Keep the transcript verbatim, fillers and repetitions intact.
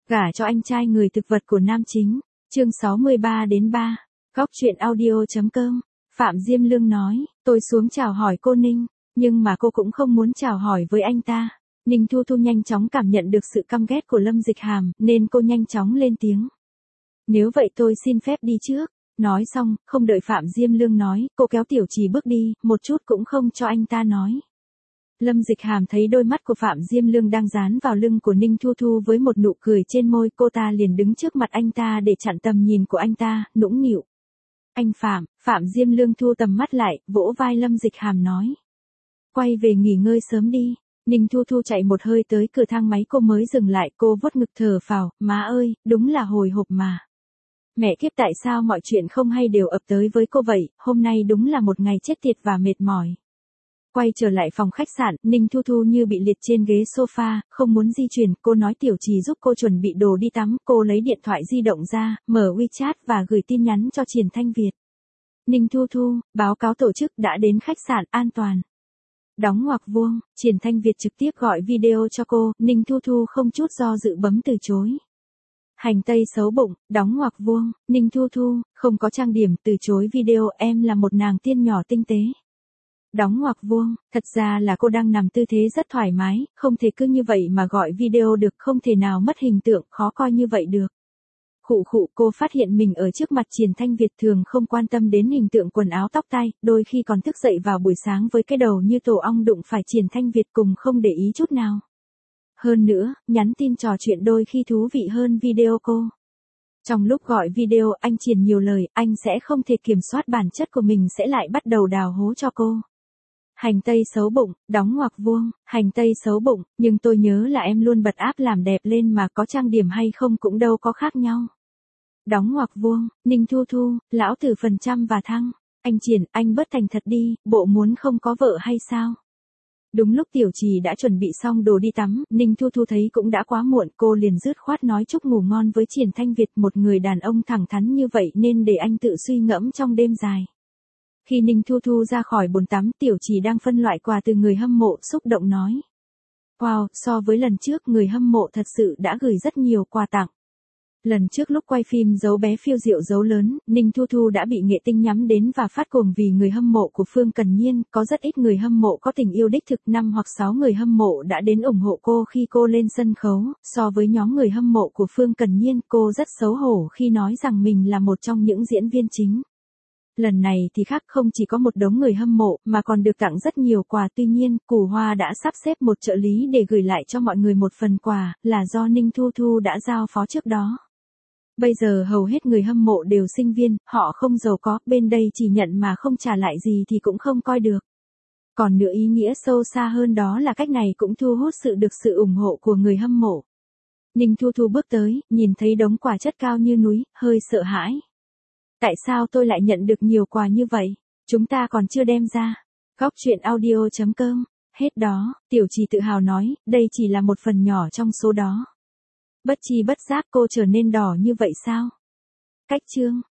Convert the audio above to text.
Gả cho anh trai người thực vật của nam chính. Chương sáu mươi ba đến ba. Góc truyện audio.com. Phạm Diêm Lương nói, tôi xuống chào hỏi cô Ninh, nhưng mà cô cũng không muốn chào hỏi với anh ta. Ninh Thu Thu nhanh chóng cảm nhận được sự căm ghét của Lâm Dịch Hàm, nên cô nhanh chóng lên tiếng. Nếu vậy tôi xin phép đi trước. Nói xong, không đợi Phạm Diêm Lương nói, cô kéo Tiểu Trì bước đi, một chút cũng không cho anh ta nói. Lâm Dịch Hàm thấy đôi mắt của Phạm Diêm Lương đang dán vào lưng của Ninh Thu Thu với một nụ cười trên môi, cô ta liền đứng trước mặt anh ta để chặn tầm nhìn của anh ta, nũng nịu. Anh Phạm, Phạm Diêm Lương thu tầm mắt lại, vỗ vai Lâm Dịch Hàm nói. Quay về nghỉ ngơi sớm đi. Ninh Thu Thu chạy một hơi tới cửa thang máy cô mới dừng lại, cô vuốt ngực thở phào, má ơi, đúng là hồi hộp mà. Mẹ kiếp tại sao mọi chuyện không hay đều ập tới với cô vậy, hôm nay đúng là một ngày chết tiệt và mệt mỏi. Quay trở lại phòng khách sạn, Ninh Thu Thu như bị liệt trên ghế sofa, không muốn di chuyển, cô nói Tiểu Trì giúp cô chuẩn bị đồ đi tắm, cô lấy điện thoại di động ra, mở WeChat và gửi tin nhắn cho Triển Thanh Việt. Ninh Thu Thu, báo cáo tổ chức đã đến khách sạn an toàn. Đóng ngoặc vuông, Triển Thanh Việt trực tiếp gọi video cho cô, Ninh Thu Thu không chút do dự bấm từ chối. Hành tây xấu bụng, đóng ngoặc vuông, Ninh Thu Thu, không có trang điểm, từ chối video, em là một nàng tiên nhỏ tinh tế. Đóng ngoặc vuông, thật ra là cô đang nằm tư thế rất thoải mái, không thể cứ như vậy mà gọi video được, không thể nào mất hình tượng, khó coi như vậy được. Khụ khụ, cô phát hiện mình ở trước mặt Triển Thanh Việt thường không quan tâm đến hình tượng quần áo tóc tai, đôi khi còn thức dậy vào buổi sáng với cái đầu như tổ ong đụng phải Triển Thanh Việt cùng không để ý chút nào. Hơn nữa, nhắn tin trò chuyện đôi khi thú vị hơn video cô. Trong lúc gọi video anh Triển nhiều lời, anh sẽ không thể kiểm soát bản chất của mình sẽ lại bắt đầu đào hố cho cô. Hành tây xấu bụng, đóng ngoặc vuông, hành tây xấu bụng, nhưng tôi nhớ là em luôn bật áp làm đẹp lên mà có trang điểm hay không cũng đâu có khác nhau. Đóng ngoặc vuông, Ninh Thu Thu, lão tử phần trăm và thăng. Anh Triển, anh bớt thành thật đi, bộ muốn không có vợ hay sao? Đúng lúc Tiểu Trì đã chuẩn bị xong đồ đi tắm, Ninh Thu Thu thấy cũng đã quá muộn, cô liền dứt khoát nói chúc ngủ ngon với Triển Thanh Việt, một người đàn ông thẳng thắn như vậy nên để anh tự suy ngẫm trong đêm dài. Khi Ninh Thu Thu ra khỏi bồn tắm, Tiểu Trì đang phân loại quà từ người hâm mộ, xúc động nói. Wow, so với lần trước người hâm mộ thật sự đã gửi rất nhiều quà tặng. Lần trước lúc quay phim Dấu bé phiêu diệu dấu lớn, Ninh Thu Thu đã bị nghệ tinh nhắm đến và phát cuồng vì người hâm mộ của Phương Cần Nhiên, có rất ít người hâm mộ có tình yêu đích thực, năm hoặc sáu người hâm mộ đã đến ủng hộ cô khi cô lên sân khấu, so với nhóm người hâm mộ của Phương Cần Nhiên, cô rất xấu hổ khi nói rằng mình là một trong những diễn viên chính. Lần này thì khác, không chỉ có một đống người hâm mộ, mà còn được tặng rất nhiều quà, tuy nhiên, Củ Hoa đã sắp xếp một trợ lý để gửi lại cho mọi người một phần quà, là do Ninh Thu Thu đã giao phó trước đó. Bây giờ hầu hết người hâm mộ đều sinh viên, họ không giàu có, bên đây chỉ nhận mà không trả lại gì thì cũng không coi được. Còn nữa ý nghĩa sâu xa hơn đó là cách này cũng thu hút sự được sự ủng hộ của người hâm mộ. Ninh Thu Thu bước tới, nhìn thấy đống quà chất cao như núi, hơi sợ hãi. Tại sao tôi lại nhận được nhiều quà như vậy? Chúng ta còn chưa đem ra. Góc truyện audio.com. Hết đó, Tiểu Trì tự hào nói, đây chỉ là một phần nhỏ trong số đó. Bất chi bất giác cô trở nên đỏ như vậy sao? Cách chương.